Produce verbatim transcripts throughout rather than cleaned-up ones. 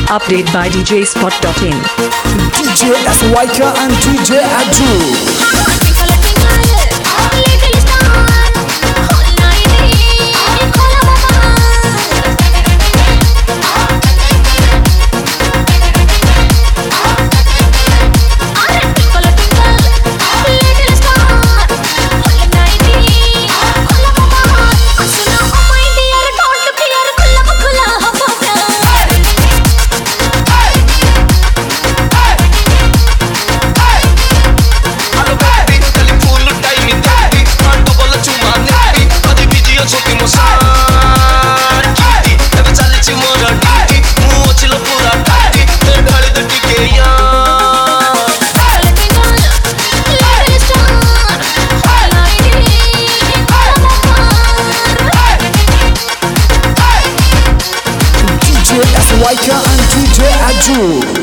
Update by D J Spot dot in. D J S Y K and D J Aju. Y K and D J Aju.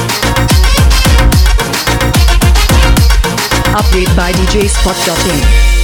Update by D J Spot dot in.